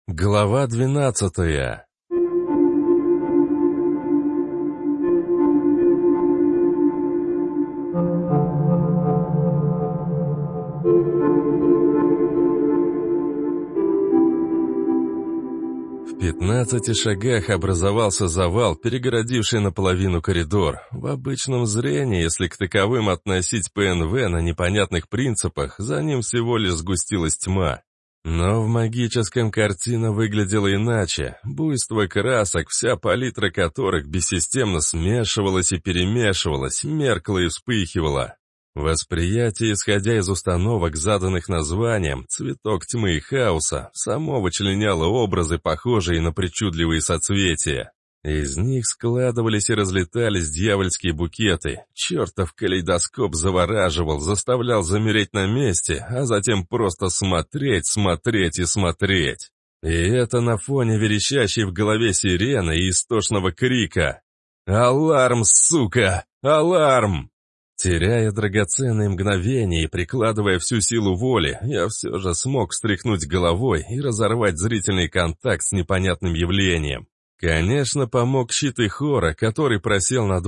Глава 12. В 15 шагах образовался завал, перегородивший наполовину коридор. В обычном зрении, если к таковым относить ПНВ на непонятных принципах, за ним всего лишь сгустилась тьма. Но в магическом картина выглядела иначе. Буйство красок, вся палитра которых бессистемно смешивалась и перемешивалась, меркла и вспыхивала. Восприятие, исходя из установок, заданных названием «Цветок тьмы и хаоса», само вычленяло образы, похожие на причудливые соцветия. Из них складывались и разлетались дьявольские букеты. Чертов калейдоскоп завораживал, заставлял замереть на месте, а затем просто смотреть, смотреть и смотреть. И это на фоне верещащей в голове сирены и истошного крика. «Аларм, сука! Аларм!» Теряя драгоценные мгновения и прикладывая всю силу воли, я все же смог встряхнуть головой и разорвать зрительный контакт с непонятным явлением. Конечно, помог щит Ихора, который просел на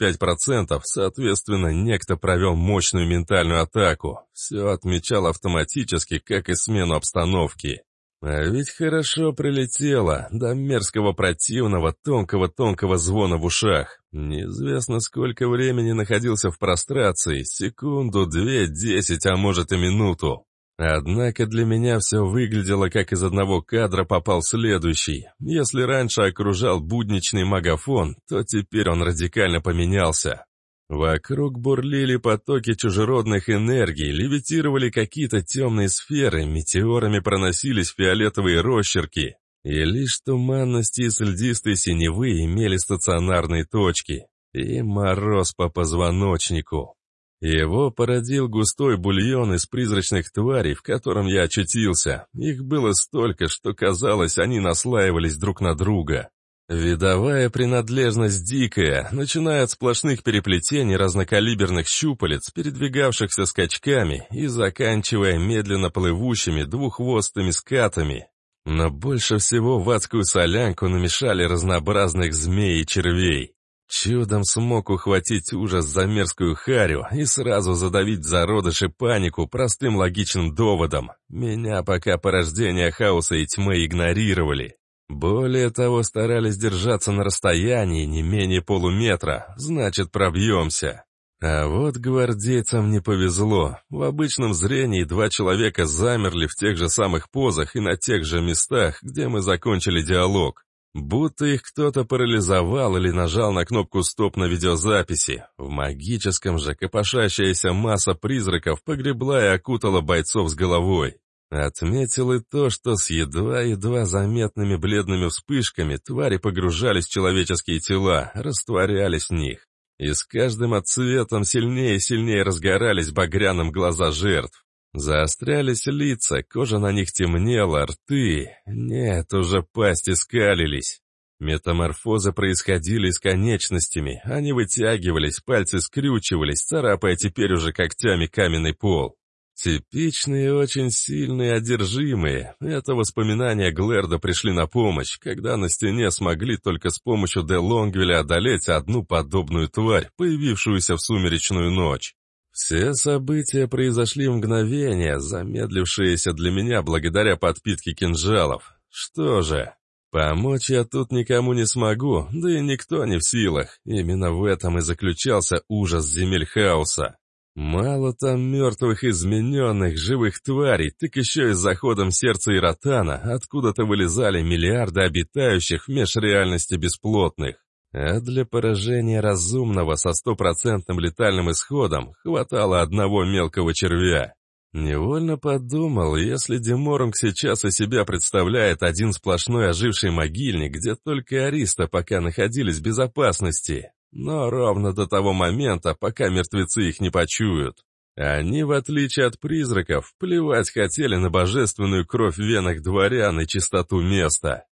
25%, соответственно, некто провел мощную ментальную атаку. Все отмечал автоматически, как и смену обстановки. А ведь хорошо прилетело, до мерзкого противного, тонкого звона в ушах. Неизвестно, сколько времени находился в прострации, секунду, 2, 10, а может и минуту. Однако для меня все выглядело, как из одного кадра попал следующий. Если раньше окружал будничный магафон, то теперь он радикально поменялся. Вокруг бурлили потоки чужеродных энергий, левитировали какие-то темные сферы, метеорами проносились фиолетовые росчерки, и лишь туманности и сльдистой синевы имели стационарные точки, и мороз по позвоночнику. Его породил густой бульон из призрачных тварей, в котором я очутился. Их было столько, что казалось, они наслаивались друг на друга. Видовая принадлежность дикая, начиная от сплошных переплетений разнокалиберных щупалец, передвигавшихся скачками, и заканчивая медленно плывущими двуххвостыми скатами. Но больше всего в адскую солянку намешали разнообразных змей и червей. Чудом смог ухватить ужас за мерзкую харю и сразу задавить в зародыше панику простым логичным доводом. Меня пока порождения хаоса и тьмы игнорировали. Более того, старались держаться на расстоянии не менее полуметра, значит, пробьемся. А вот гвардейцам не повезло. В обычном зрении 2 человека замерли в тех же самых позах и на тех же местах, где мы закончили диалог. Будто их кто-то парализовал или нажал на кнопку «Стоп» на видеозаписи. В магическом же копошащаяся масса призраков погребла и окутала бойцов с головой. Отметил и то, что с едва заметными бледными вспышками твари погружались в человеческие тела, растворялись в них. И с каждым отцветом сильнее и сильнее разгорались багряным глаза жертв. Заострялись лица, кожа на них темнела, рты... Нет, уже пасти скалились. Метаморфозы происходили с конечностями, они вытягивались, пальцы скрючивались, царапая теперь уже когтями каменный пол. Типичные, очень сильные, одержимые. Это воспоминания Глэрда пришли на помощь, когда на стене смогли только с помощью де Лонгвеля одолеть одну подобную тварь, появившуюся в сумеречную ночь. Все события произошли в мгновение, замедлившиеся для меня благодаря подпитке кинжалов. Что же, помочь я тут никому не смогу, да и никто не в силах. Именно в этом и заключался ужас земель хаоса. Мало там мертвых, измененных, живых тварей, так еще и с заходом сердца Иротана откуда-то вылезали миллиарды обитающих в межреальности бесплотных. А для поражения разумного со 100% летальным исходом хватало одного мелкого червя. Невольно подумал, если Деморунг сейчас из себя представляет один сплошной оживший могильник, где только Ариста пока находились в безопасности, но ровно до того момента, пока мертвецы их не почуют. Они, в отличие от призраков, плевать хотели на божественную кровь в венах дворян и чистоту места.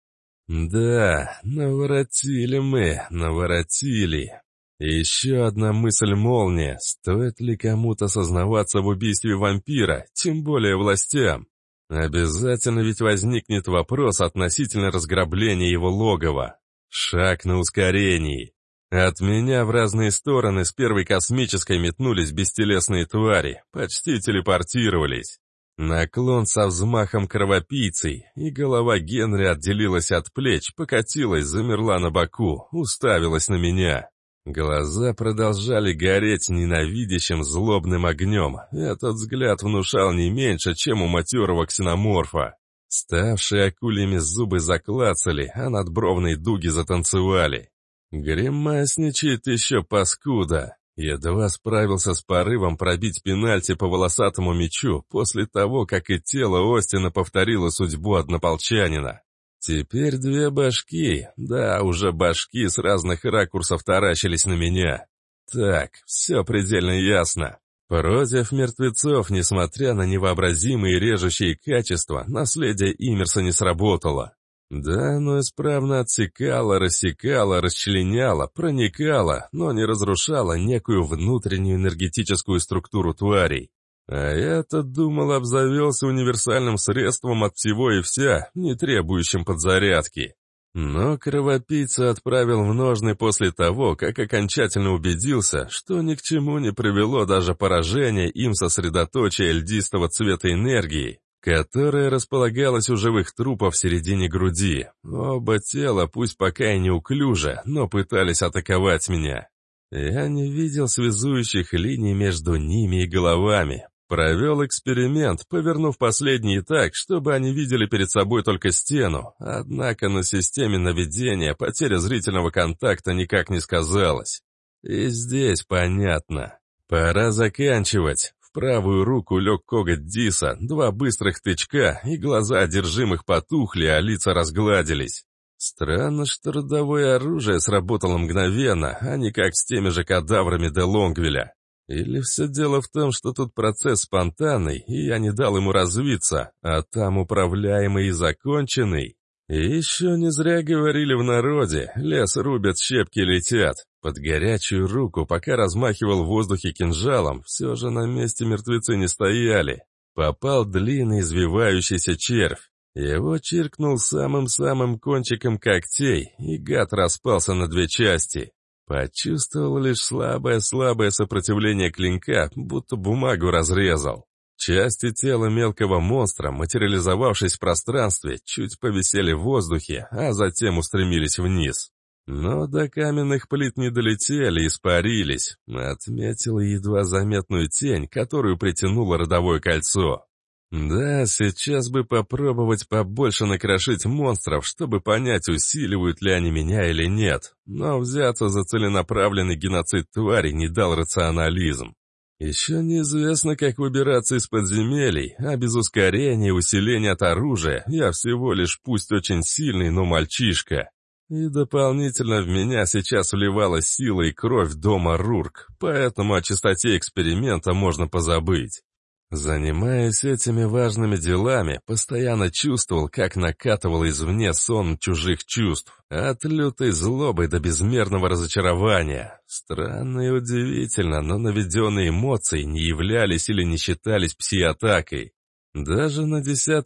Да, наворотили мы, наворотили. И еще одна мысль-молния. Стоит ли кому-то сознаваться в убийстве вампира, тем более властям? Обязательно ведь возникнет вопрос относительно разграбления его логова. Шаг на ускорении. От меня в разные стороны с первой космической метнулись бестелесные твари, почти телепортировались. Наклон со взмахом кровопийцей, и голова Генри отделилась от плеч, покатилась, замерла на боку, уставилась на меня. Глаза продолжали гореть ненавидящим злобным огнем. Этот взгляд внушал не меньше, чем у матерого ксеноморфа. Ставшие акульями зубы заклацали, а надбровные дуги затанцевали. Гримасничает еще паскуда. Едва справился с порывом пробить пенальти по волосатому мячу после того, как и тело Остина повторило судьбу однополчанина. Теперь две башки, да, уже башки с разных ракурсов таращились на меня. Так, все предельно ясно. Против мертвецов, несмотря на невообразимые режущие качества, наследие Иммерса не сработало. Да, оно исправно отсекало, рассекало, расчленяло, проникало, но не разрушало некую внутреннюю энергетическую структуру тварей. А я-то думал, обзавелся универсальным средством от всего и вся, не требующим подзарядки. Но кровопийца отправил в ножны после того, как окончательно убедился, что ни к чему не привело даже поражение им сосредоточия льдистого цвета энергии, которая располагалась у живых трупов в середине груди. Оба тела, пусть пока и неуклюже, но пытались атаковать меня. Я не видел связующих линий между ними и головами. Провел эксперимент, повернув последние так, чтобы они видели перед собой только стену, однако на системе наведения потеря зрительного контакта никак не сказалась. И здесь понятно. Пора заканчивать. В правую руку лег коготь Диса, 2 быстрых тычка, и глаза одержимых потухли, а лица разгладились. Странно, что родовое оружие сработало мгновенно, а не как с теми же кадаврами де Лонгвиля. Или все дело в том, что тут процесс спонтанный, и я не дал ему развиться, а там управляемый и законченный. И еще не зря говорили в народе, лес рубят, щепки летят. Под горячую руку, пока размахивал в воздухе кинжалом, все же на месте мертвецы не стояли. Попал длинный извивающийся червь. Его чиркнул самым-самым кончиком когтей, и гад распался на 2 части. Почувствовал лишь слабое сопротивление клинка, будто бумагу разрезал. Части тела мелкого монстра, материализовавшись в пространстве, чуть повисели в воздухе, а затем устремились вниз. Но до каменных плит не долетели, испарились. Отметил едва заметную тень, которую притянуло родовое кольцо. Да, сейчас бы попробовать побольше накрошить монстров, чтобы понять, усиливают ли они меня или нет. Но взяться за целенаправленный геноцид твари не дал рационализм. Еще неизвестно, как выбираться из подземелий, а без ускорения и усиления от оружия я всего лишь пусть очень сильный, но мальчишка. И дополнительно в меня сейчас вливалась сила и кровь дома Рурк, поэтому о чистоте эксперимента можно позабыть. Занимаясь этими важными делами, постоянно чувствовал, как накатывал извне сон чужих чувств, от лютой злобы до безмерного разочарования. Странно и удивительно, но наведенные эмоции не являлись или не считались пси-атакой. Даже на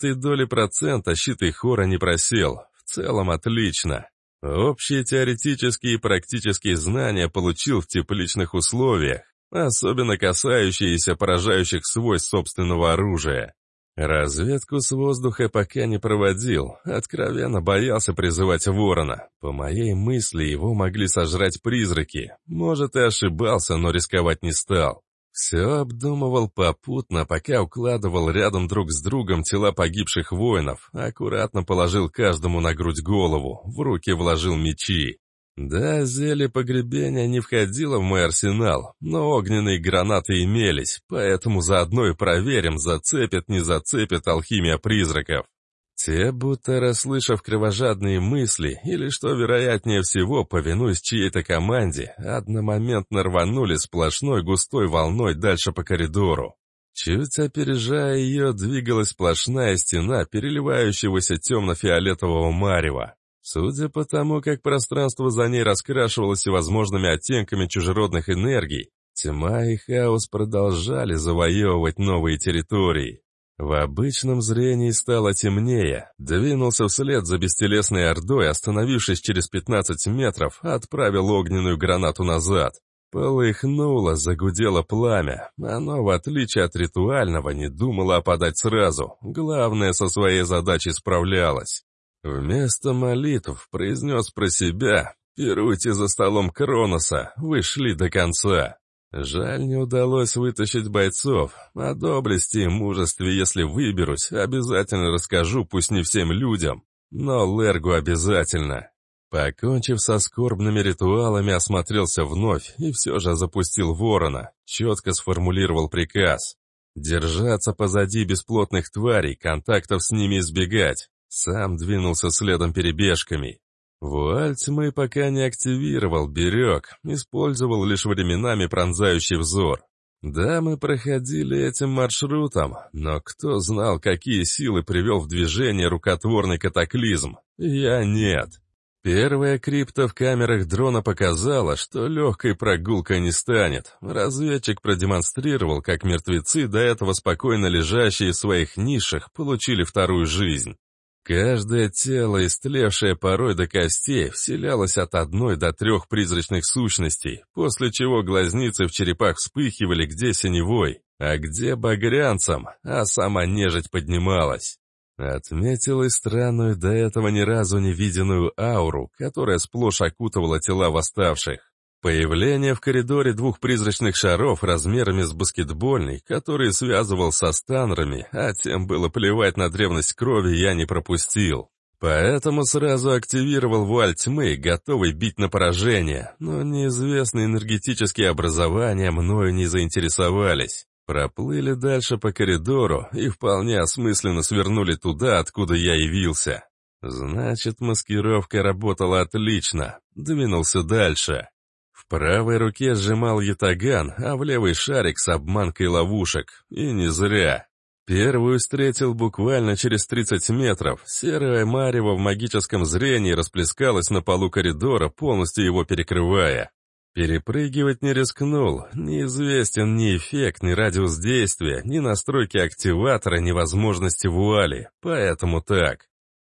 0,1% щит и хора не просел. В целом отлично. Общие теоретические и практические знания получил в тепличных условиях, особенно касающиеся поражающих свойств собственного оружия. Разведку с воздуха пока не проводил, откровенно боялся призывать ворона. По моей мысли, его могли сожрать призраки. Может, и ошибался, но рисковать не стал. Все обдумывал попутно, пока укладывал рядом друг с другом тела погибших воинов, аккуратно положил каждому на грудь голову, в руки вложил мечи. Да, зелье погребения не входило в мой арсенал, но огненные гранаты имелись, поэтому заодно и проверим, зацепит, не зацепит алхимия призраков. Те, будто расслышав кровожадные мысли, или, что вероятнее всего, повинуясь чьей-то команде, одномоментно рванули сплошной густой волной дальше по коридору. Чуть опережая ее, двигалась сплошная стена переливающегося темно-фиолетового марева. Судя по тому, как пространство за ней раскрашивалось всевозможными оттенками чужеродных энергий, тьма и хаос продолжали завоевывать новые территории. В обычном зрении стало темнее. Двинулся вслед за бестелесной ордой, остановившись через 15 метров, отправил огненную гранату назад. Полыхнуло, загудело пламя. Оно, в отличие от ритуального, не думало опадать сразу. Главное, со своей задачей справлялось. Вместо молитв произнес про себя: «Пируйте за столом Кроноса, вы шли до конца». Жаль, не удалось вытащить бойцов. О доблести и мужестве, если выберусь, обязательно расскажу, пусть не всем людям, но Лергу обязательно. Покончив со скорбными ритуалами, осмотрелся вновь и все же запустил ворона, четко сформулировал приказ. Держаться позади бесплотных тварей, контактов с ними избегать. Сам двинулся следом перебежками. Вуаль тьмы пока не активировал, берег, использовал лишь временами пронзающий взор. Да, мы проходили этим маршрутом, но кто знал, какие силы привел в движение рукотворный катаклизм? Я нет. Первая крипта в камерах дрона показала, что легкой прогулкой не станет. Разведчик продемонстрировал, как мертвецы, до этого спокойно лежащие в своих нишах, получили вторую жизнь. Каждое тело, истлевшее порой до костей, вселялось от 1 до 3 призрачных сущностей, после чего глазницы в черепах вспыхивали где синевой, а где багрянцем, а сама нежить поднималась. Отметил и странную, до этого ни разу не виденную ауру, которая сплошь окутывала тела восставших. Появление в коридоре 2 призрачных шаров размерами с баскетбольный, который связывал со станрами, а тем было плевать на древность крови, я не пропустил. Поэтому сразу активировал вуаль тьмы, готовый бить на поражение, но неизвестные энергетические образования мною не заинтересовались. Проплыли дальше по коридору и вполне осмысленно свернули туда, откуда я явился. Значит, маскировка работала отлично. Двинулся дальше. В правой руке сжимал ятаган, а в левый шарик с обманкой ловушек. И не зря. Первую встретил буквально через 30 метров. Серое марево в магическом зрении расплескалось на полу коридора, полностью его перекрывая. Перепрыгивать не рискнул. Неизвестен ни эффект, ни радиус действия, ни настройки активатора, ни возможности вуали. Поэтому так.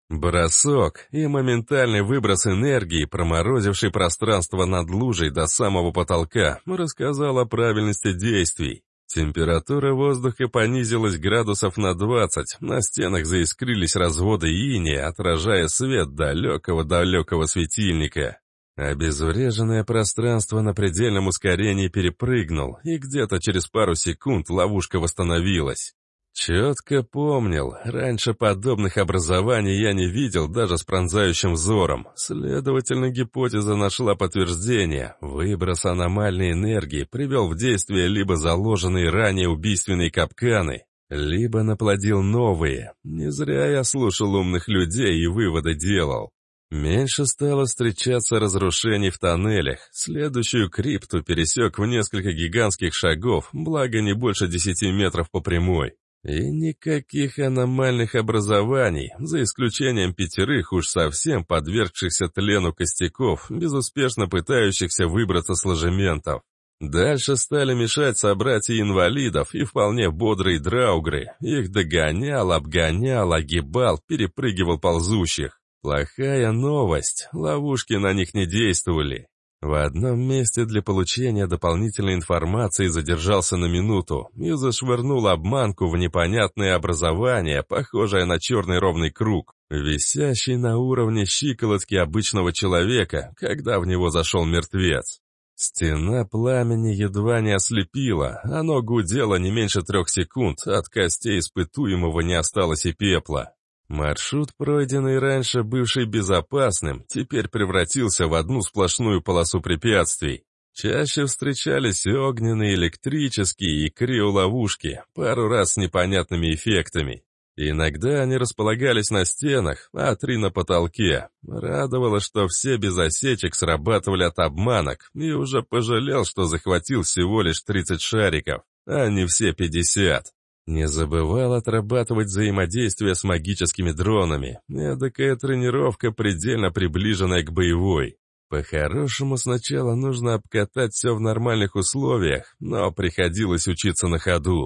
Бросок и моментальный выброс энергии, проморозивший пространство над лужей до самого потолка, рассказал о правильности действий. Температура воздуха понизилась градусов на 20, на стенах заискрились разводы инея, отражая свет далекого-далекого светильника. Обезвреженное пространство на предельном ускорении перепрыгнул, и где-то через пару секунд ловушка восстановилась. Четко помнил, раньше подобных образований я не видел даже с пронзающим взором. Следовательно, гипотеза нашла подтверждение. Выброс аномальной энергии привел в действие либо заложенные ранее убийственные капканы, либо наплодил новые. Не зря я слушал умных людей и выводы делал. Меньше стало встречаться разрушений в тоннелях. Следующую крипту пересек в несколько гигантских шагов, благо не больше 10 метров по прямой. И никаких аномальных образований, за исключением 5 уж совсем подвергшихся тлену костяков, безуспешно пытающихся выбраться с ложементов. Дальше стали мешать собратья инвалидов и вполне бодрые драугры. Их догонял, обгонял, огибал, перепрыгивал ползущих. Плохая новость, ловушки на них не действовали. В одном месте для получения дополнительной информации задержался на минуту и зашвырнул обманку в непонятное образование, похожее на черный ровный круг, висящий на уровне щиколотки обычного человека, когда в него зашел мертвец. Стена пламени едва не ослепила, оно гудело не меньше 3 секунд, от костей испытуемого не осталось и пепла. Маршрут, пройденный раньше, бывший безопасным, теперь превратился в одну сплошную полосу препятствий. Чаще встречались и огненные, электрические и криоловушки, пару раз с непонятными эффектами. Иногда они располагались на стенах, а 3 на потолке. Радовало, что все без осечек срабатывали от обманок, и уже пожалел, что захватил всего лишь 30 шариков, а не все 50. Не забывал отрабатывать взаимодействие с магическими дронами. Эдакая тренировка, предельно приближенная к боевой. По-хорошему, сначала нужно обкатать все в нормальных условиях, но приходилось учиться на ходу.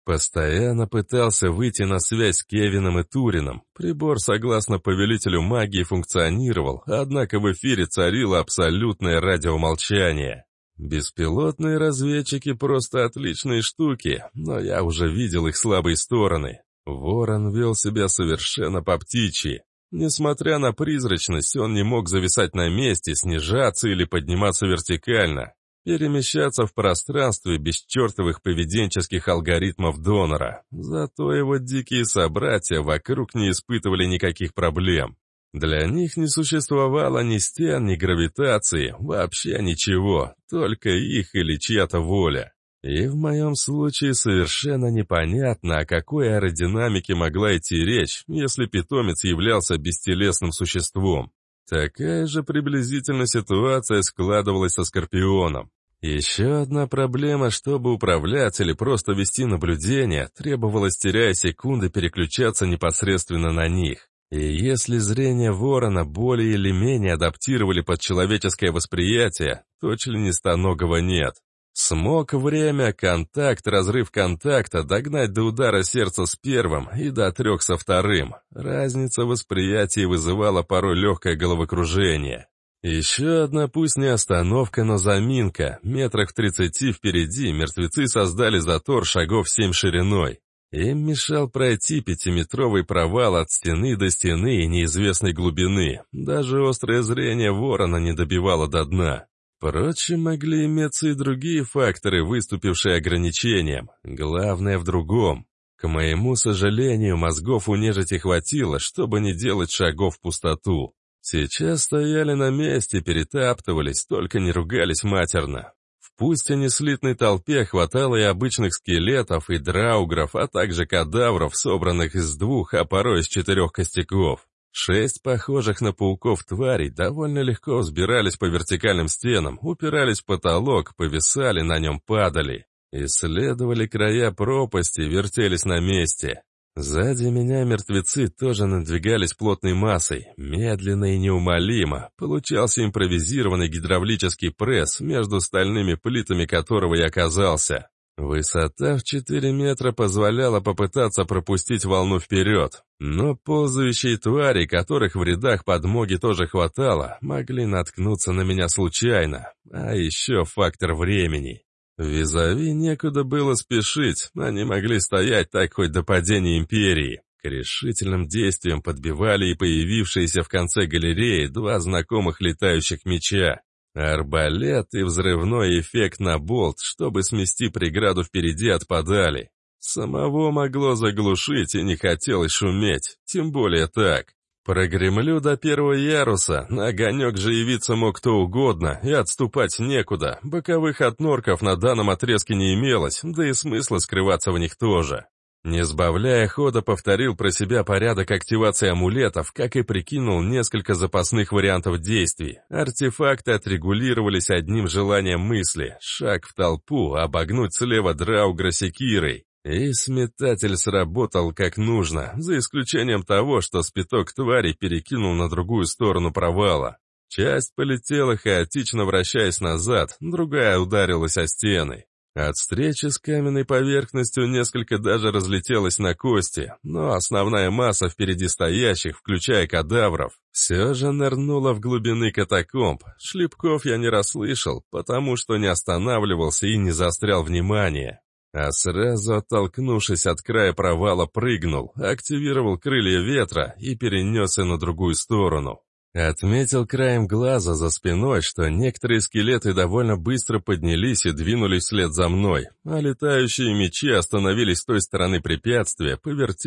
Постоянно пытался выйти на связь с Кевином и Турином. Прибор, согласно повелителю магии, функционировал, однако в эфире царило абсолютное радиомолчание. Беспилотные разведчики просто отличные штуки, но я уже видел их слабые стороны. Ворон вел себя совершенно по-птичьи. Несмотря на призрачность, он не мог зависать на месте, снижаться или подниматься вертикально, перемещаться в пространстве без чертовых поведенческих алгоритмов донора. Зато его дикие собратья вокруг не испытывали никаких проблем. Для них не существовало ни стен, ни гравитации, вообще ничего, только их или чья-то воля. И в моем случае совершенно непонятно, о какой аэродинамике могла идти речь, если питомец являлся бестелесным существом. Такая же приблизительно ситуация складывалась со Скорпионом. Еще одна проблема, чтобы управлять или просто вести наблюдение, требовалось, теряя секунды, переключаться непосредственно на них. И если зрение ворона более или менее адаптировали под человеческое восприятие, то членистоногого нет. Смог время, контакт, разрыв контакта догнать до удара сердца с первым и до 3 со вторым. Разница восприятия вызывала порой легкое головокружение. Еще одна, пусть не остановка, но заминка. Метрах в 30 впереди мертвецы создали затор шагов 7 шириной. Им мешал пройти 5-метровый провал от стены до стены и неизвестной глубины. Даже острое зрение ворона не добивало до дна. Впрочем, могли иметься и другие факторы, выступившие ограничением. Главное в другом. К моему сожалению, мозгов у нежити хватило, чтобы не делать шагов в пустоту. Сейчас стояли на месте, перетаптывались, только не ругались матерно. В пусть и не слитной толпе хватало и обычных скелетов, и драугров, а также кадавров, собранных из 2, а порой из 4 костяков. 6 похожих на пауков тварей довольно легко взбирались по вертикальным стенам, упирались в потолок, повисали на нем, падали. Исследовали края пропасти, вертелись на месте. Сзади меня мертвецы тоже надвигались плотной массой, медленно и неумолимо. Получался импровизированный гидравлический пресс, между стальными плитами которого я оказался. Высота в 4 метра позволяла попытаться пропустить волну вперед, но ползающие твари, которых в рядах подмоги тоже хватало, могли наткнуться на меня случайно, а еще фактор времени. Визави некуда было спешить, они могли стоять так хоть до падения империи. К решительным действиям подбивали и появившиеся в конце галереи 2 знакомых летающих меча. Арбалет и взрывной эффект на болт, чтобы смести преграду впереди, отпадали. Самого могло заглушить и не хотелось шуметь, тем более так. Прогремлю до 1-го яруса, на огонек же явиться мог кто угодно, и отступать некуда, боковых отнорков на данном отрезке не имелось, да и смысла скрываться в них тоже. Не сбавляя хода, повторил про себя порядок активации амулетов, как и прикинул несколько запасных вариантов действий. Артефакты отрегулировались одним желанием мысли — шаг в толпу, обогнуть слева драугра секирой. И сметатель сработал как нужно, за исключением того, что спиток тварей перекинул на другую сторону провала. Часть полетела, хаотично вращаясь назад, другая ударилась о стены. От встречи с каменной поверхностью несколько даже разлетелось на кости, но основная масса впереди стоящих, включая кадавров, все же нырнула в глубины катакомб. Шлепков я не расслышал, потому что не останавливался и не заострял внимание. А сразу оттолкнувшись от края провала, прыгнул, активировал крылья ветра и перенесся на другую сторону. Отметил краем глаза за спиной, что некоторые скелеты довольно быстро поднялись и двинулись вслед за мной, а летающие мечи остановились с той стороны препятствия,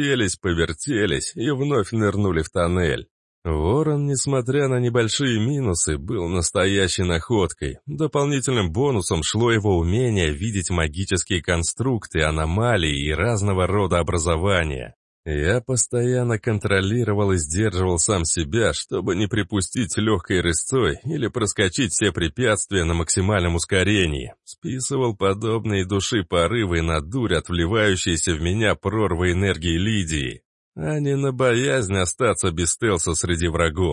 повертелись и вновь нырнули в тоннель. Ворон, несмотря на небольшие минусы, был настоящей находкой. Дополнительным бонусом шло его умение видеть магические конструкты, аномалии и разного рода образования. Я постоянно контролировал и сдерживал сам себя, чтобы не припустить легкой рысцой или проскочить все препятствия на максимальном ускорении. Списывал подобные души порывы на дурь от вливающейся в меня прорвы энергии Лидии, а не на боязнь остаться без стелса среди врагов.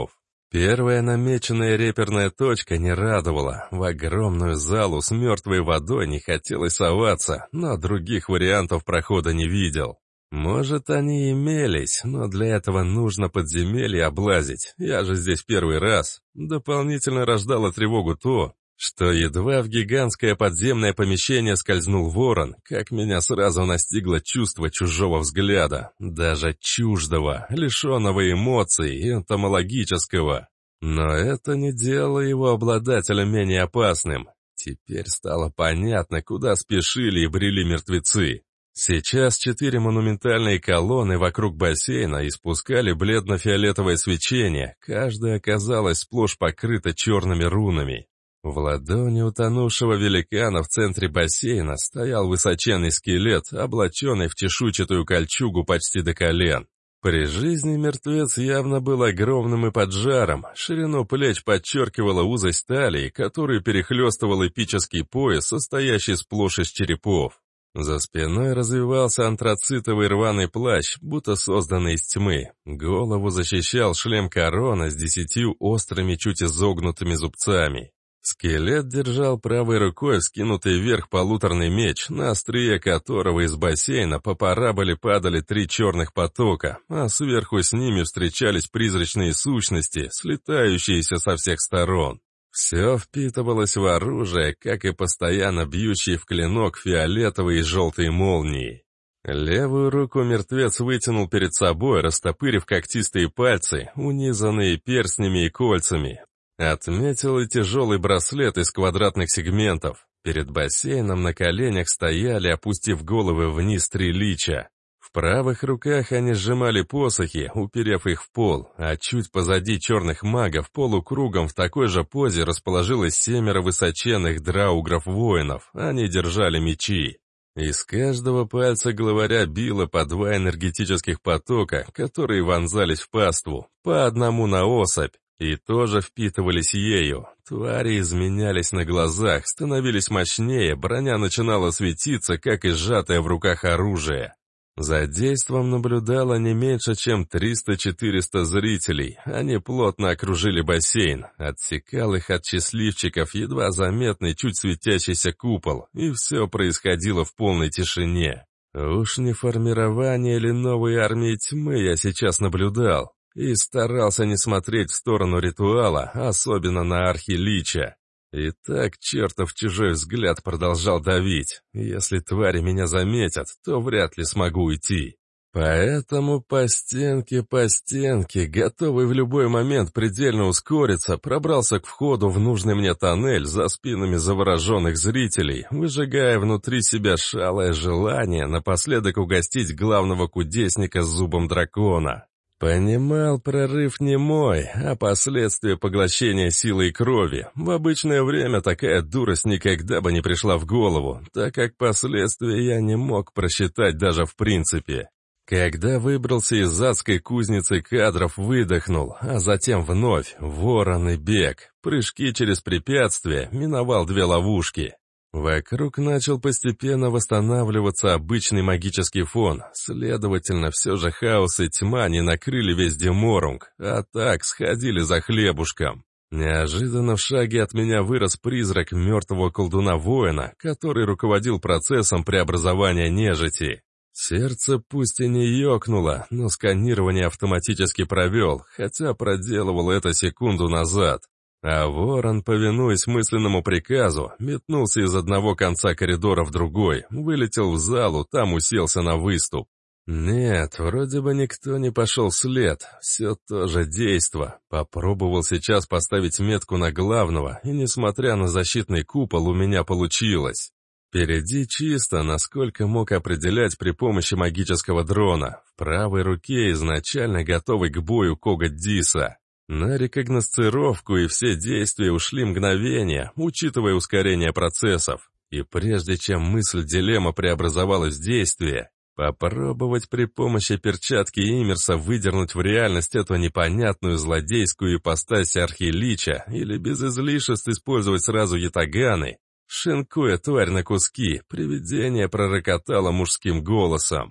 Первая намеченная реперная точка не радовала. В огромную залу с мертвой водой не хотелось соваться, но других вариантов прохода не видел. Может, они имелись, но для этого нужно подземелье облазить. Я же здесь первый раз. Дополнительно рождало тревогу то, что едва в гигантское подземное помещение скользнул ворон, как меня сразу настигло чувство чужого взгляда, даже чуждого, лишенного эмоций и энтомологического. Но это не делало его обладателя менее опасным. Теперь стало понятно, куда спешили и брели мертвецы. Сейчас 4 монументальные колонны вокруг бассейна испускали бледно-фиолетовое свечение, каждая оказалась сплошь покрыта черными рунами. В ладони утонувшего великана в центре бассейна стоял высоченный скелет, облаченный в чешуйчатую кольчугу почти до колен. При жизни мертвец явно был огромным и поджаром, ширину плеч подчеркивала узость талии, которую перехлестывал эпический пояс, состоящий сплошь из черепов. За спиной развивался антрацитовый рваный плащ, будто созданный из тьмы. Голову защищал шлем-корона с 10 острыми, чуть изогнутыми зубцами. Скелет держал правой рукой вскинутый вверх полуторный меч, на острие которого из бассейна по параболе падали 3 черных потока, а сверху с ними встречались призрачные сущности, слетающиеся со всех сторон. Все впитывалось в оружие, как и постоянно бьющие в клинок фиолетовые и желтые молнии. Левую руку мертвец вытянул перед собой, растопырив когтистые пальцы, унизанные перстнями и кольцами. Отметил и тяжелый браслет из квадратных сегментов. Перед бассейном на коленях стояли, опустив головы вниз, 3 лича. В правых руках они сжимали посохи, уперев их в пол, а чуть позади черных магов полукругом в такой же позе расположилось 7 высоченных драугров-воинов, они держали мечи. Из каждого пальца главаря било по 2 энергетических потока, которые вонзались в паству, по одному на особь, и тоже впитывались ею. Твари изменялись на глазах, становились мощнее, броня начинала светиться, как и сжатое в руках оружие. За действом наблюдало не меньше, чем 300-400 зрителей. Они плотно окружили бассейн. Отсекал их от счастливчиков едва заметный, чуть светящийся купол, и все происходило в полной тишине. Уж не формирование или новой армии тьмы я сейчас наблюдал, и старался не смотреть в сторону ритуала, особенно на архилича. И так чертов чужой взгляд продолжал давить. Если твари меня заметят, то вряд ли смогу уйти. Поэтому по стенке, готовый в любой момент предельно ускориться, пробрался к входу в нужный мне тоннель за спинами завороженных зрителей, выжигая внутри себя шалое желание напоследок угостить главного кудесника с зубом дракона. Понимал, прорыв не мой, а последствия поглощения силы и крови. В обычное время такая дурость никогда бы не пришла в голову, так как последствия я не мог просчитать даже в принципе. Когда выбрался из адской кузницы кадров, выдохнул, а затем вновь ворон и бег, прыжки через препятствия, миновал 2 ловушки. Вокруг начал постепенно восстанавливаться обычный магический фон, следовательно, все же хаос и тьма не накрыли весь Деморунг, а так сходили за хлебушком. Неожиданно в шаге от меня вырос призрак мертвого колдуна-воина, который руководил процессом преобразования нежити. Сердце пусть и не ёкнуло, но сканирование автоматически провел, хотя проделывал это секунду назад. А ворон, повинуясь мысленному приказу, метнулся из одного конца коридора в другой, вылетел в залу, там уселся на выступ. Нет, вроде бы никто не пошел вслед, все то же действо. Попробовал сейчас поставить метку на главного, и несмотря на защитный купол, у меня получилось. Впереди чисто, насколько мог определять при помощи магического дрона. В правой руке изначально готовый к бою коготь Диса. На рекогносцировку и все действия ушли мгновения, учитывая ускорение процессов. И прежде чем мысль-дилемма преобразовалась в действие, попробовать при помощи перчатки Иммерса выдернуть в реальность эту непонятную злодейскую ипостась архилича или без излишеств использовать сразу ятаганы, шинкуя тварь на куски, привидение пророкотало мужским голосом.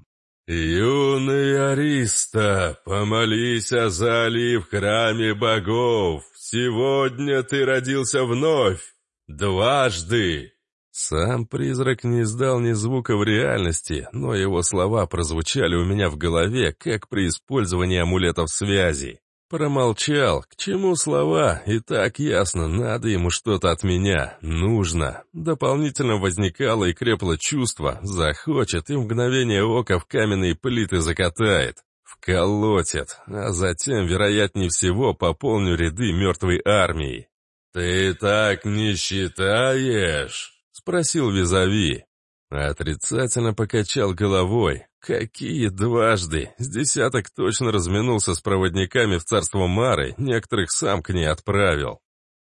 «Юный Ариста, помолись о Залии в храме богов. Сегодня ты родился вновь, дважды». Сам призрак не издал ни звука в реальности, но его слова прозвучали у меня в голове, как при использовании амулетов связи. Промолчал. К чему слова? И так ясно, надо ему что-то от меня. Нужно. Дополнительно возникало и крепло чувство. Захочет и в мгновение ока в каменные плиты закатает. Вколотит. А затем, вероятнее всего, пополню ряды мертвой армии. «Ты так не считаешь?» — спросил визави. Отрицательно покачал головой. Какие дважды? С десяток точно разминулся с проводниками в царство Мары, некоторых сам к ней отправил.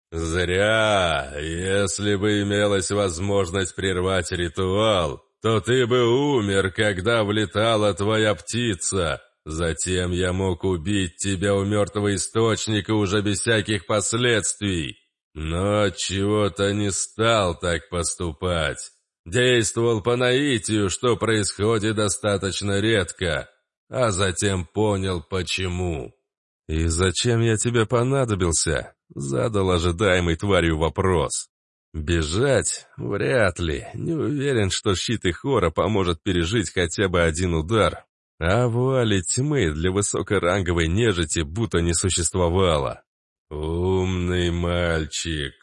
«Зря! Если бы имелась возможность прервать ритуал, то ты бы умер, когда влетала твоя птица. Затем я мог убить тебя у мертвого источника уже без всяких последствий. Но отчего-то не стал так поступать. Действовал по наитию, что происходит достаточно редко, а затем понял, почему». «И зачем я тебе понадобился?» — задал ожидаемый тварью вопрос. «Бежать? Вряд ли. Не уверен, что щит Ихора поможет пережить хотя бы один удар. А вуали тьмы для высокоранговой нежити будто не существовало». «Умный мальчик,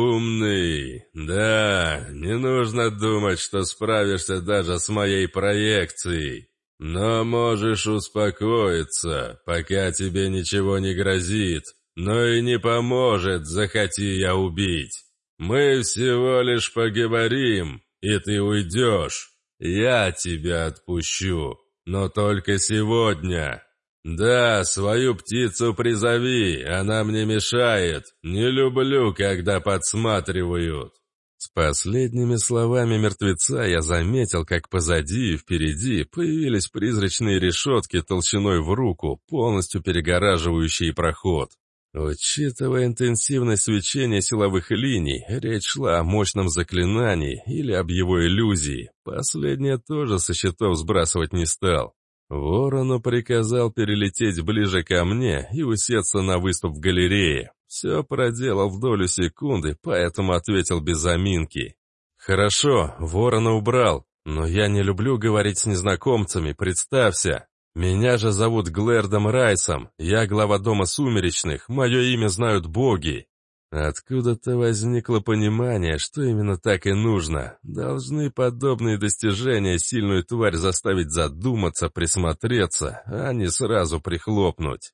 умный. Да, не нужно думать, что справишься даже с моей проекцией. Но можешь успокоиться, пока тебе ничего не грозит, но и не поможет, захоти я убить. Мы всего лишь поговорим, и ты уйдешь. Я тебя отпущу, но только сегодня». «Да, свою птицу призови, она мне мешает. Не люблю, когда подсматривают». С последними словами мертвеца я заметил, как позади и впереди появились призрачные решетки толщиной в руку, полностью перегораживающие проход. Учитывая интенсивность свечения силовых линий, речь шла о мощном заклинании или об его иллюзии. Последнее тоже со счетов сбрасывать не стал. Ворону приказал перелететь ближе ко мне и усесться на выступ в галерее. Все проделал в долю секунды, поэтому ответил без заминки. «Хорошо, ворона убрал, но я не люблю говорить с незнакомцами, представься. Меня же зовут Глэрдом Райсом, я глава Дома Сумеречных, мое имя знают боги». Откуда-то возникло понимание, что именно так и нужно. Должны подобные достижения сильную тварь заставить задуматься, присмотреться, а не сразу прихлопнуть.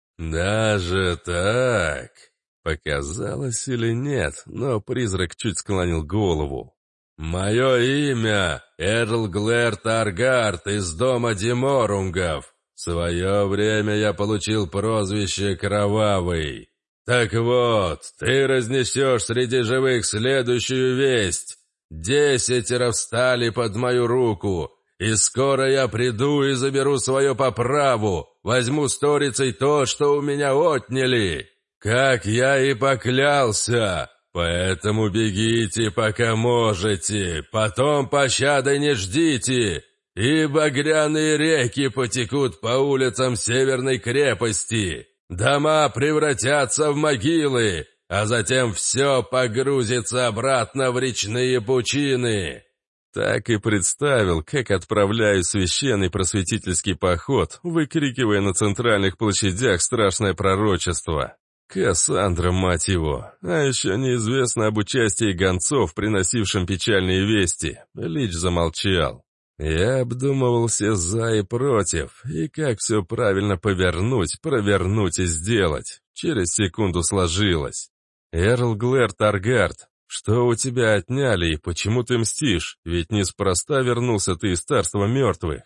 «Даже так?» Показалось или нет, но призрак чуть склонил голову. «Мое имя Эрл Глэр Таргард из Дома Деморунгов. В свое время я получил прозвище Кровавый. Так вот, ты разнесешь среди живых следующую весть. 10 встали под мою руку, и скоро я приду и заберу свое по праву, возьму сторицей то, что у меня отняли, как я и поклялся. Поэтому бегите, пока можете, потом пощады не ждите, и багряные реки потекут по улицам Северной крепости». Дома превратятся в могилы, а затем все погрузится обратно в речные пучины. Так и представил, как отправляю священный просветительский поход, выкрикивая на центральных площадях страшное пророчество. Кассандра, мать его. А еще неизвестно об участии гонцов, приносившим печальные вести. Лич замолчал. Я обдумывал все за и против, и как все правильно повернуть, провернуть и сделать. Через секунду сложилось. «Эрл Глэр Таргард, что у тебя отняли и почему ты мстишь? Ведь неспроста вернулся ты из царства мертвых».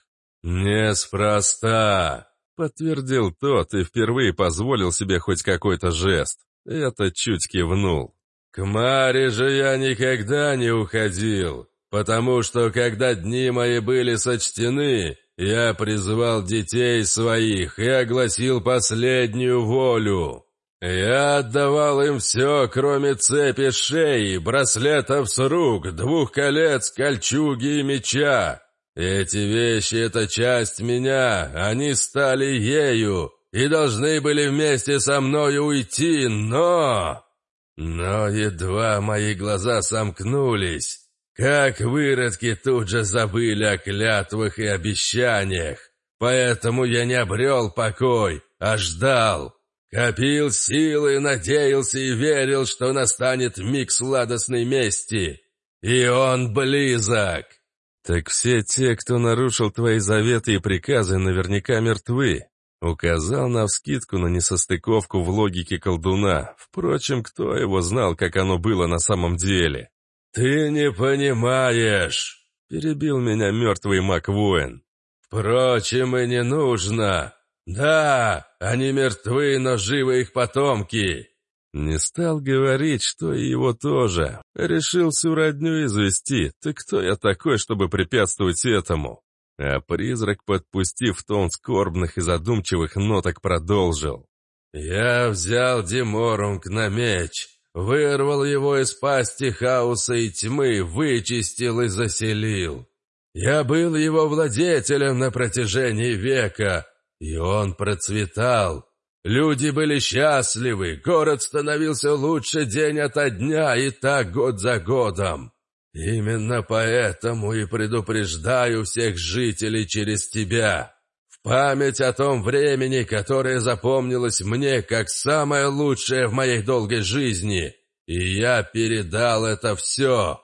«Неспроста», — подтвердил тот и впервые позволил себе хоть какой-то жест. Это чуть кивнул. «К Маре же я никогда не уходил. Потому что, когда дни мои были сочтены, я призвал детей своих и огласил последнюю волю. Я отдавал им все, кроме цепи шеи, браслетов с рук, 2 колец, кольчуги и меча. Эти вещи — это часть меня, они стали ею и должны были вместе со мною уйти, но едва мои глаза сомкнулись, как выродки тут же забыли о клятвах и обещаниях. Поэтому я не обрел покой, а ждал. Копил силы, надеялся и верил, что настанет миг сладостной мести. И он близок. Так все те, кто нарушил твои заветы и приказы, наверняка мертвы. Указал навскидку на несостыковку в логике колдуна. Впрочем, кто его знал, как оно было на самом деле? «Ты не понимаешь», — перебил меня мертвый маг-воин. «Впрочем, и не нужно. Да, они мертвы, но живы их потомки». Не стал говорить, что и его тоже. Решил всю родню извести. Так кто я такой, чтобы препятствовать этому? А призрак, подпустив тон скорбных и задумчивых ноток, продолжил. «Я взял Деморунг на меч, вырвал его из пасти хаоса и тьмы, вычистил и заселил. Я был его владетелем на протяжении века, и он процветал. Люди были счастливы, город становился лучше день ото дня, и так год за годом. Именно поэтому и предупреждаю всех жителей через тебя. В память о том времени, которое запомнилось мне как самое лучшее в моей долгой жизни. И я передал это все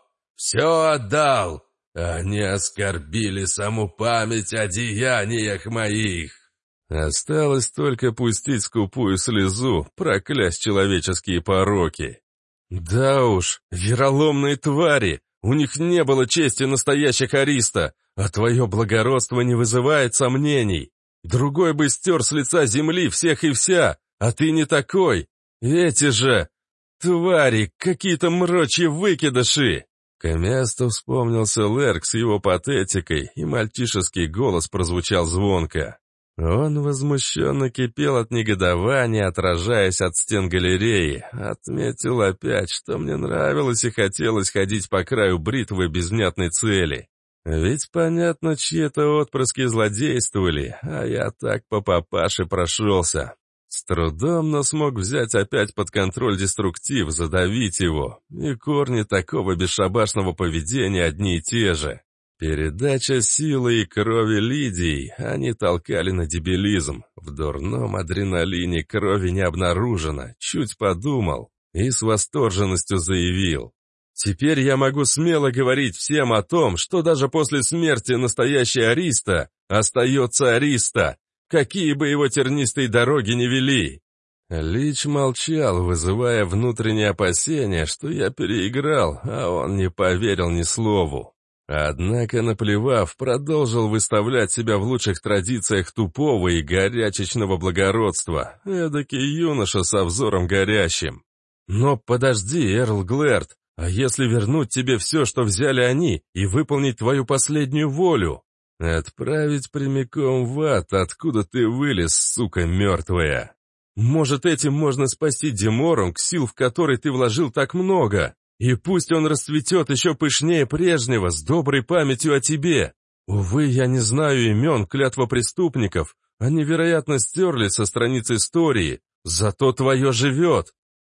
отдал. Они оскорбили саму память о деяниях моих. Осталось только пустить скупую слезу, проклясть человеческие пороки. Да уж, вероломные твари! У них не было чести настоящих ариста, а твое благородство не вызывает сомнений. Другой бы стер с лица земли всех и вся, а ты не такой. Эти же твари, какие-то мрочьи выкидыши. К месту вспомнился Лерк с его патетикой, и мальчишеский голос прозвучал звонко. Он возмущенно кипел от негодования, отражаясь от стен галереи. Отметил опять, что мне нравилось и хотелось ходить по краю бритвы без внятной цели. Ведь понятно, чьи-то отпрыски злодействовали, а я так по папаше прошелся. С трудом, но смог взять опять под контроль деструктив, задавить его. И корни такого бесшабашного поведения одни и те же. Передача силы и крови Лидии, они толкали на дебилизм. В дурном адреналине крови не обнаружено, чуть подумал и с восторженностью заявил. Теперь я могу смело говорить всем о том, что даже после смерти настоящей Ариста остается Ариста, какие бы его тернистые дороги ни вели. Лич молчал, вызывая внутреннее опасение, что я переиграл, а он не поверил ни слову. Однако, наплевав, продолжил выставлять себя в лучших традициях тупого и горячечного благородства, эдакий юноша со взором горящим. Но подожди, Эрл Глэрд, а если вернуть тебе все, что взяли они, и выполнить твою последнюю волю? Отправить прямиком в ад, откуда ты вылез, сука мертвая? Может, этим можно спасти Деморунг, сил в который ты вложил так много? И пусть он расцветет еще пышнее прежнего, с доброй памятью о тебе. Увы, я не знаю имен клятвопреступников, они, вероятно, стерлись со страниц истории, зато твое живет.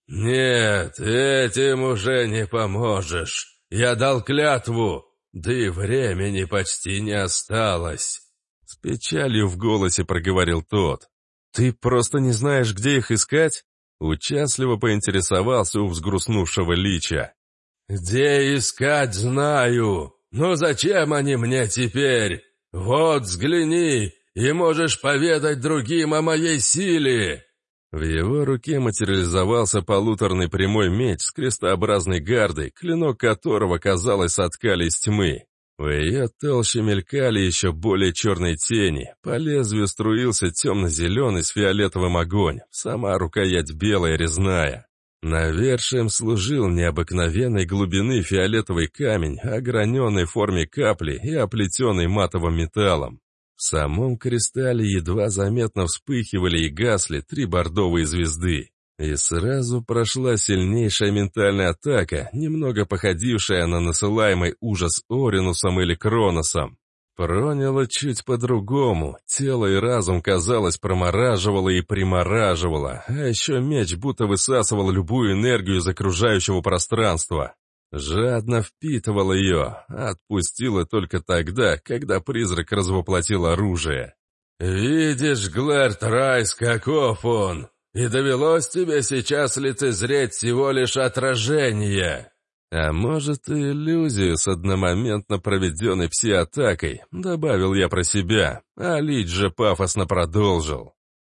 Нет, этим уже не поможешь. Я дал клятву, да и времени почти не осталось. С печалью в голосе проговорил тот. Ты просто не знаешь, где их искать? Участливо поинтересовался у взгрустнувшего лича. «Где искать, знаю, но зачем они мне теперь? Вот взгляни, и можешь поведать другим о моей силе!» В его руке материализовался полуторный прямой меч с крестообразной гардой, клинок которого, казалось, соткали из тьмы. В ее толще мелькали еще более черные тени, по лезвию струился темно-зеленый с фиолетовым огонь, сама рукоять белая резная. Навершием служил необыкновенной глубины фиолетовый камень, ограненный в форме капли и оплетенный матовым металлом. В самом кристалле едва заметно вспыхивали и гасли 3 бордовые звезды. И сразу прошла сильнейшая ментальная атака, немного походившая на насылаемый ужас Оринусом или Кроносом. Проняло чуть по-другому. Тело и разум, казалось, промораживало и примораживало, а еще меч будто высасывал любую энергию из окружающего пространства. Жадно впитывал ее, отпустила только тогда, когда призрак развоплотил оружие. «Видишь, Глэрт Райс, каков он! И довелось тебе сейчас лицезреть всего лишь отражение!» «А может, и иллюзию с одномоментно проведенной пси-атакой», добавил я про себя, а Лич же пафосно продолжил.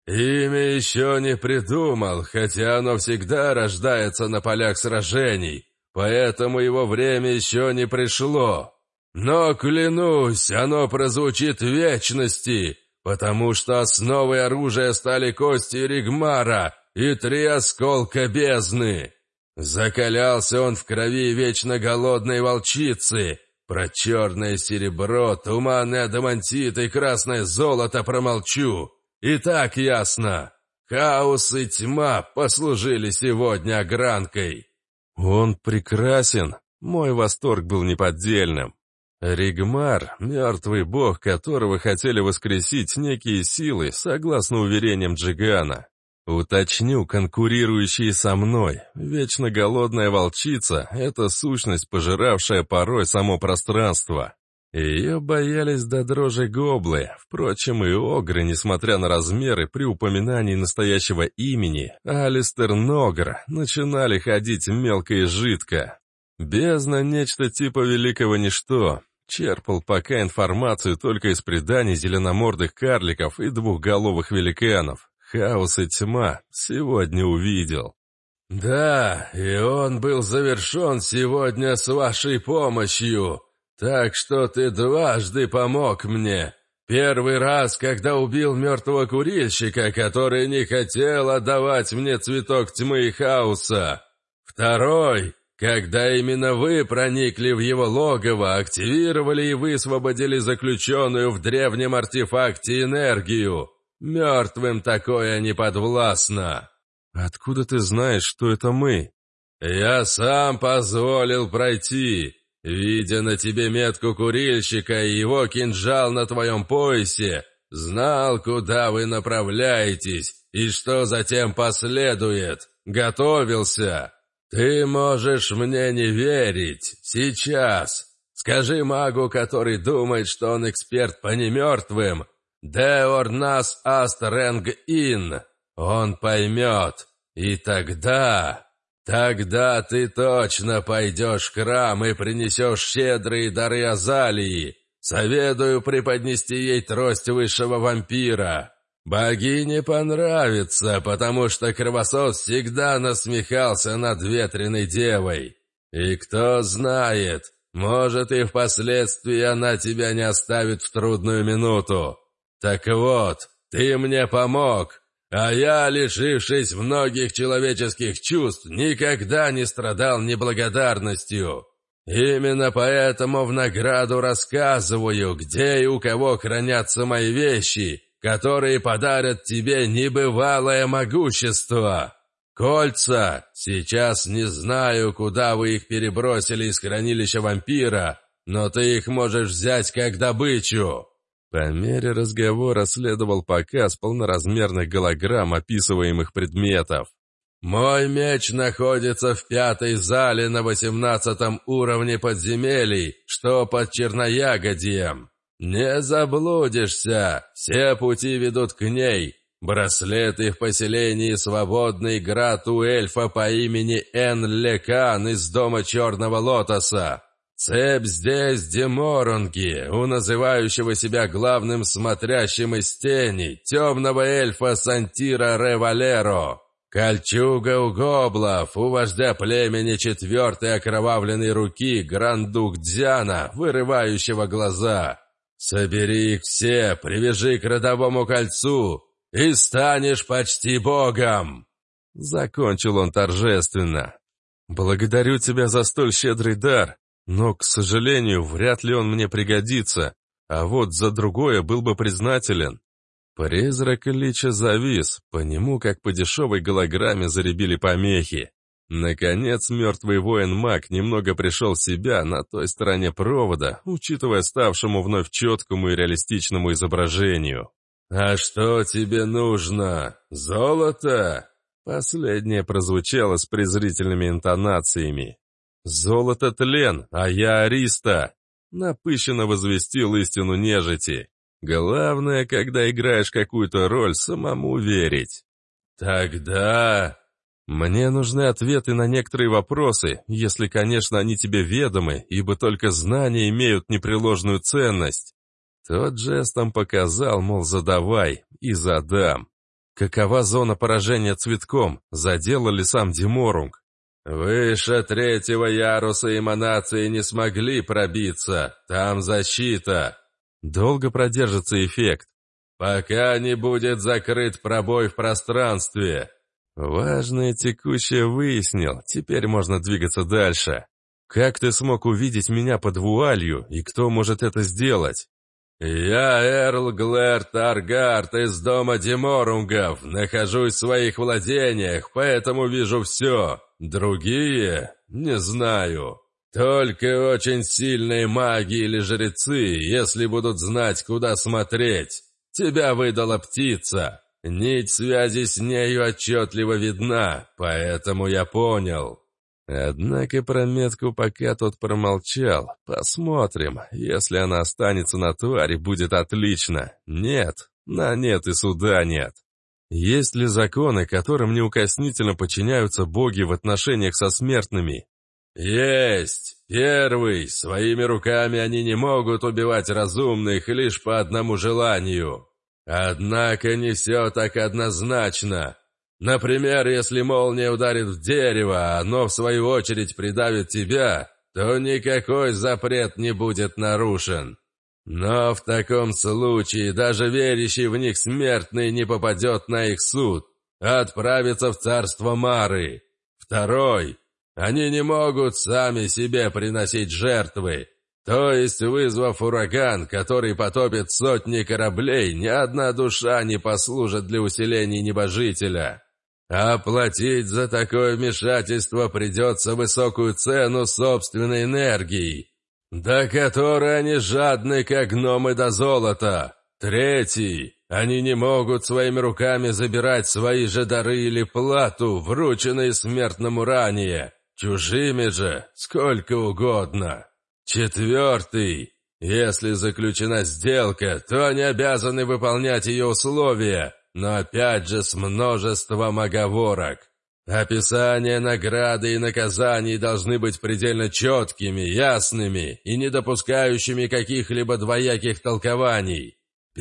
«Имя еще не придумал, хотя оно всегда рождается на полях сражений, поэтому его время еще не пришло. Но, клянусь, оно прозвучит в вечности, потому что основой оружия стали кости Ригмара и 3 осколка бездны. Закалялся он в крови вечно голодной волчицы. Про черное серебро, туманный адамантит и красное золото промолчу. И так ясно. Хаос и тьма послужили сегодня огранкой». «Он прекрасен». Мой восторг был неподдельным. Ригмар — мертвый бог, которого хотели воскресить некие силы, согласно уверениям Джигана. Уточню, конкурирующие со мной. Вечно голодная волчица — это сущность, пожиравшая порой само пространство. Ее боялись до дрожи гоблы. Впрочем, и огры, несмотря на размеры, при упоминании настоящего имени, Алистер Ногр, начинали ходить мелко и жидко. Бездна — нечто типа великого ничто. Черпал пока информацию только из преданий зеленомордых карликов и двухголовых великанов. Хаос и тьма сегодня увидел. «Да, и он был завершен сегодня с вашей помощью, так что ты дважды помог мне. Первый раз, когда убил мертвого курильщика, который не хотел отдавать мне цветок тьмы и хаоса. Второй, когда именно вы проникли в его логово, активировали и высвободили заключенную в древнем артефакте энергию. Мертвым такое не подвластно». «Откуда ты знаешь, что это мы?» «Я сам позволил пройти. Видя на тебе метку курильщика и его кинжал на твоем поясе, знал, куда вы направляетесь и что затем последует. Готовился. Ты можешь мне не верить. Сейчас. Скажи магу, который думает, что он эксперт по немертвым, «Деор нас аст рэнг ин». Он поймет. И тогда ты точно пойдешь в храм и принесешь щедрые дары Азалии. Советую преподнести ей трость высшего вампира. Богине понравится, потому что кровосос всегда насмехался над ветреной девой. И кто знает, может и впоследствии она тебя не оставит в трудную минуту. Так вот, ты мне помог, а я, лишившись многих человеческих чувств, никогда не страдал неблагодарностью. Именно поэтому в награду рассказываю, где и у кого хранятся мои вещи, которые подарят тебе небывалое могущество. Кольца, сейчас не знаю, куда вы их перебросили из хранилища вампира, но ты их можешь взять как добычу». По мере разговора следовал показ полноразмерных голограмм описываемых предметов. «Мой меч находится в 5-й зале на 18-м уровне подземелий, что под Черноягодьем. Не заблудишься, все пути ведут к ней. Браслеты в поселении Свободный Град у эльфа по имени Эн-Лекан из дома Черного Лотоса. Цепь здесь Деморонги, у называющего себя главным смотрящим из тени, темного эльфа Сантира Ревалеро. Кольчуга у гоблов, у вождя племени 4-й окровавленной руки Грандук Дзяна, вырывающего глаза. Собери их все, привяжи к родовому кольцу, и станешь почти богом!» Закончил он торжественно. «Благодарю тебя за столь щедрый дар. Но, к сожалению, вряд ли он мне пригодится, а вот за другое был бы признателен». Призрак Лича завис, по нему, как по дешевой голограмме, заребили помехи. Наконец, мертвый воин-маг немного пришел в себя на той стороне провода, учитывая ставшему вновь четкому и реалистичному изображению. «А что тебе нужно? Золото?» Последнее прозвучало с презрительными интонациями. «Золото тлен, а я Ариста!» Напыщенно возвестил истину нежити. Главное, когда играешь какую-то роль, самому верить. «Тогда...» «Мне нужны ответы на некоторые вопросы, если, конечно, они тебе ведомы, ибо только знания имеют непреложную ценность». Тот жестом показал, мол, задавай, и задам. Какова зона поражения цветком? Задел ли сам Деморунг? «Выше 3-го яруса эманации не смогли пробиться, там защита». «Долго продержится эффект?» «Пока не будет закрыт пробой в пространстве». Важное текущее выяснил, теперь можно двигаться дальше. Как ты смог увидеть меня под вуалью, и кто может это сделать? «Я Эрл Глэр Таргард из дома Деморунгов, нахожусь в своих владениях, поэтому вижу все. Другие? Не знаю. Только очень сильные маги или жрецы, если будут знать, куда смотреть. Тебя выдала птица. Нить связи с нею отчетливо видна, поэтому я понял». Однако про метку пока тот промолчал. Посмотрим. Если она останется на твари, будет отлично. Нет, на нет и суда нет. Есть ли законы, которым неукоснительно подчиняются боги в отношениях со смертными? Есть. Первый. Своими руками они не могут убивать разумных лишь по одному желанию. Однако не все так однозначно. Например, если молния ударит в дерево, а оно в свою очередь придавит тебя, то никакой запрет не будет нарушен. Но в таком случае даже верящий в них смертный не попадет на их суд, а отправится в царство Мары. Второй. Они не могут сами себе приносить жертвы. То есть, вызвав ураган, который потопит сотни кораблей, ни одна душа не послужит для усиления небожителя. А платить за такое вмешательство придется высокую цену собственной энергии, до которой они жадны, как гномы до золота. Третий. Они не могут своими руками забирать свои же дары или плату, врученные смертному ранее. Чужими же сколько угодно. Четвертый. Если заключена сделка, то они обязаны выполнять ее условия, но опять же с множеством оговорок. Описания награды и наказаний должны быть предельно четкими, ясными и не допускающими каких-либо двояких толкований.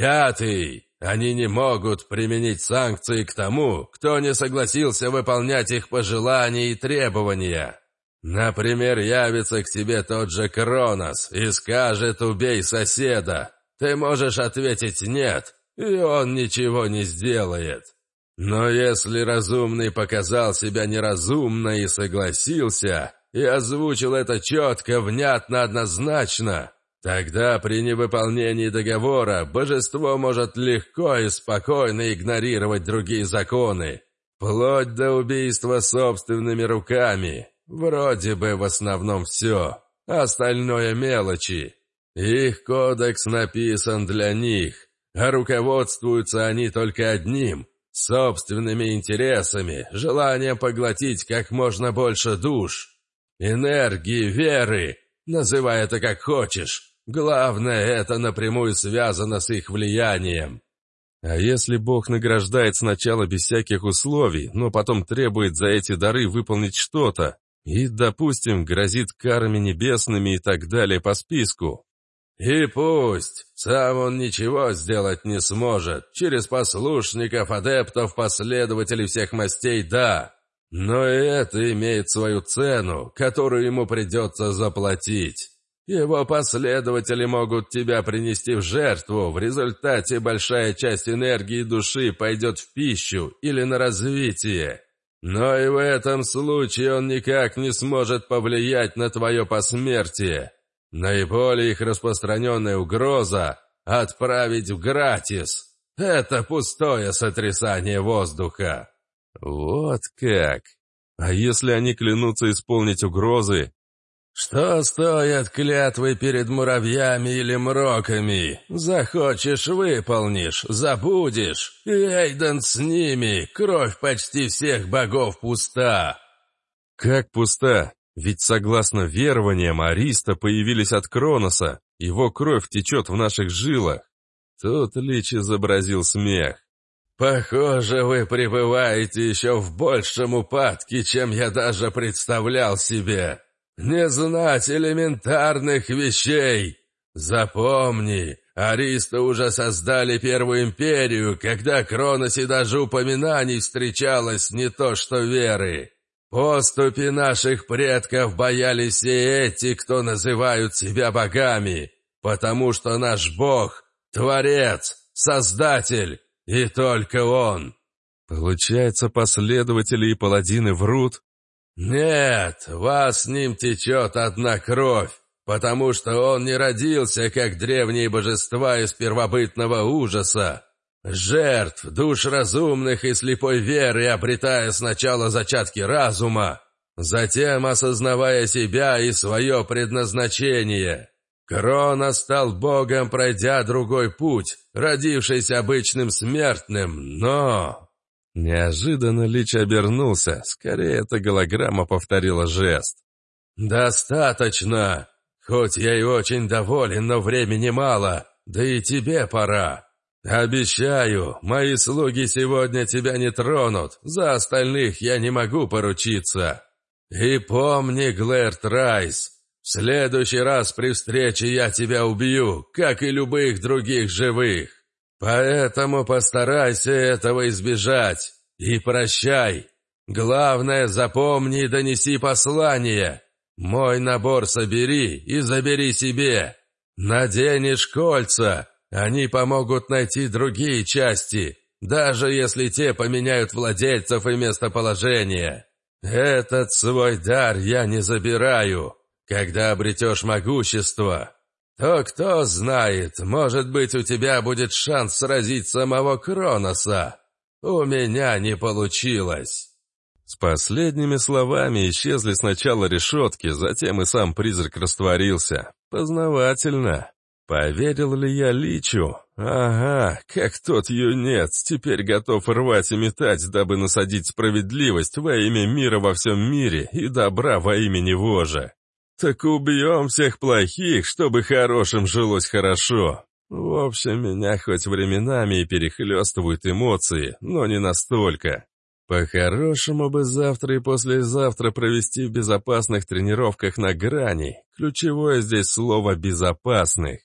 Пятый. Они не могут применить санкции к тому, кто не согласился выполнять их пожелания и требования. Например, явится к тебе тот же Кронос и скажет «убей соседа». Ты можешь ответить «нет», и он ничего не сделает. Но если разумный показал себя неразумно и согласился, и озвучил это четко, внятно, однозначно, тогда при невыполнении договора божество может легко и спокойно игнорировать другие законы, вплоть до убийства собственными руками. Вроде бы в основном все, остальное мелочи. Их кодекс написан для них, а руководствуются они только одним – собственными интересами, желанием поглотить как можно больше душ. Энергии, веры, называй это как хочешь. Главное, это напрямую связано с их влиянием. А если Бог награждает сначала без всяких условий, но потом требует за эти дары выполнить что-то, и, допустим, грозит карами небесными и так далее по списку? И пусть, сам он ничего сделать не сможет, через послушников, адептов, последователей всех мастей, да. Но и это имеет свою цену, которую ему придется заплатить. Его последователи могут тебя принести в жертву, в результате большая часть энергии души пойдет в пищу или на развитие. Но и в этом случае он никак не сможет повлиять на твое посмертие. Наиболее их распространенная угроза – отправить в Гратис. Это пустое сотрясание воздуха. Вот как. А если они клянутся исполнить угрозы? Что стоят клятвы перед муравьями или мроками? Захочешь — выполнишь, забудешь. Эйден с ними, кровь почти всех богов пуста. Как пуста? Ведь согласно верованиям Ариста появились от Кроноса, его кровь течет в наших жилах. Тут Лич изобразил смех. Похоже, вы пребываете еще в большем упадке, чем я даже представлял себе. Не знать элементарных вещей. Запомни, аристы уже создали первую империю, когда Кроносе даже упоминаний встречалось не то что веры. Поступи наших предков боялись все эти, кто называют себя богами, потому что наш бог — Творец, Создатель, и только Он. Получается, последователи и паладины врут? Нет, вас с ним течет одна кровь, потому что он не родился, как древние божества из первобытного ужаса. Жертв, душ разумных и слепой веры, обретая сначала зачатки разума, затем осознавая себя и свое предназначение. Кронос стал богом, пройдя другой путь, родившись обычным смертным, но... Неожиданно Лич обернулся, скорее эта голограмма повторила жест. «Достаточно! Хоть я и очень доволен, но времени мало, да и тебе пора. Обещаю, мои слуги сегодня тебя не тронут, за остальных я не могу поручиться. И помни, Глэрт Райс, в следующий раз при встрече я тебя убью, как и любых других живых. Поэтому постарайся этого избежать. И прощай. Главное, запомни и донеси послание. Мой набор собери и забери себе. Наденешь кольца, они помогут найти другие части, даже если те поменяют владельцев и местоположение. Этот свой дар я не забираю. Когда обретешь могущество, то кто знает, может быть, у тебя будет шанс сразить самого Кроноса. У меня не получилось». С последними словами исчезли сначала решетки, затем и сам призрак растворился. Познавательно. Поверил ли я Личу? Ага, как тот юнец, теперь готов рвать и метать, дабы насадить справедливость во имя мира во всем мире и добра во имя него же. Так убьем всех плохих, чтобы хорошим жилось хорошо. В общем, меня хоть временами и перехлестывают эмоции, но не настолько. По-хорошему бы завтра и послезавтра провести в безопасных тренировках на грани. Ключевое здесь слово «безопасных».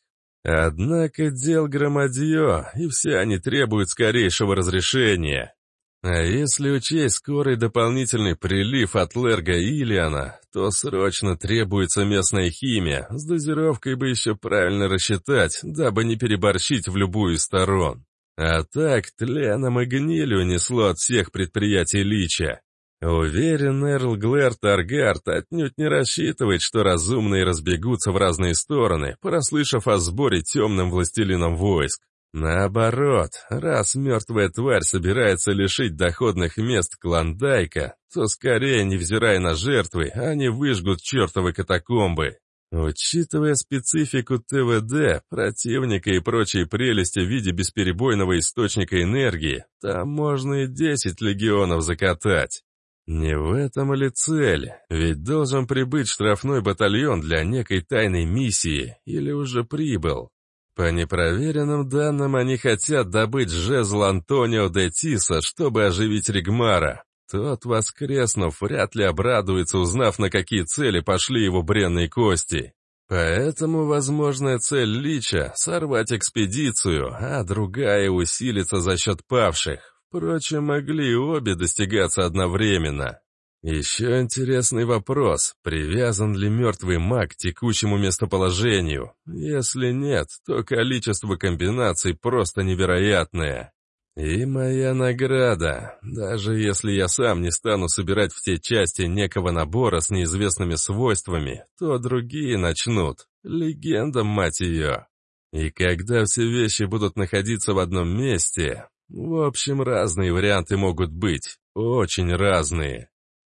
Однако дел громадье, и все они требуют скорейшего разрешения. А если учесть скорый дополнительный прилив от Лерга и Иллиана, то срочно требуется местная химия, с дозировкой бы еще правильно рассчитать, дабы не переборщить в любую из сторон. А так тленом и гнилью несло от всех предприятий Лича. Уверен, Эрл Глэр Таргард отнюдь не рассчитывает, что разумные разбегутся в разные стороны, прослышав о сборе темным властелином войск. Наоборот, раз мертвая тварь собирается лишить доходных мест Клондайка, то скорее, невзирая на жертвы, они выжгут чертовы катакомбы. Учитывая специфику ТВД, противника и прочие прелести в виде бесперебойного источника энергии, там можно и 10 легионов закатать. Не в этом ли цель? Ведь должен прибыть штрафной батальон для некой тайной миссии, или уже прибыл. По непроверенным данным, они хотят добыть жезл Антонио де Тиса, чтобы оживить Ригмара. Тот, воскреснув, вряд ли обрадуется, узнав, на какие цели пошли его бренные кости. Поэтому возможная цель Лича — сорвать экспедицию, а другая — усилиться за счет павших. Впрочем, могли и обе достигаться одновременно. Еще интересный вопрос, привязан ли мертвый маг к текущему местоположению? Если нет, то количество комбинаций просто невероятное. И моя награда, даже если я сам не стану собирать в те части некого набора с неизвестными свойствами, то другие начнут. Легенда, мать ее. И когда все вещи будут находиться в одном месте... В общем, разные варианты могут быть, очень разные.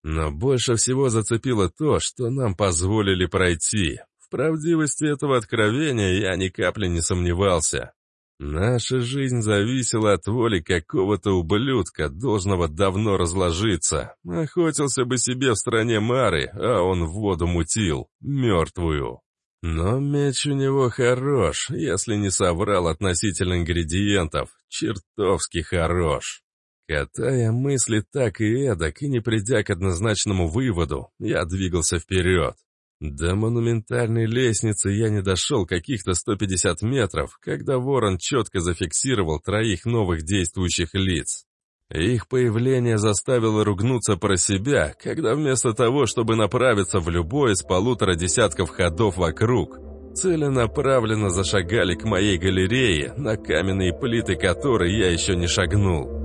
Но больше всего зацепило то, что нам позволили пройти. В правдивости этого откровения я ни капли не сомневался. Наша жизнь зависела от воли какого-то ублюдка, должного давно разложиться. Охотился бы себе в стране Мары, а он в воду мутил, мертвую. Но меч у него хорош, если не соврал относительно ингредиентов, чертовски хорош. Катая мысли так и эдак, и не придя к однозначному выводу, я двигался вперед. До монументальной лестницы я не дошел каких-то 150 метров, когда Ворон четко зафиксировал 3 новых действующих лиц. Их появление заставило ругнуться про себя, когда вместо того, чтобы направиться в любой из 1,5 десятков ходов вокруг, целенаправленно зашагали к моей галерее, на каменные плиты которой я еще не шагнул.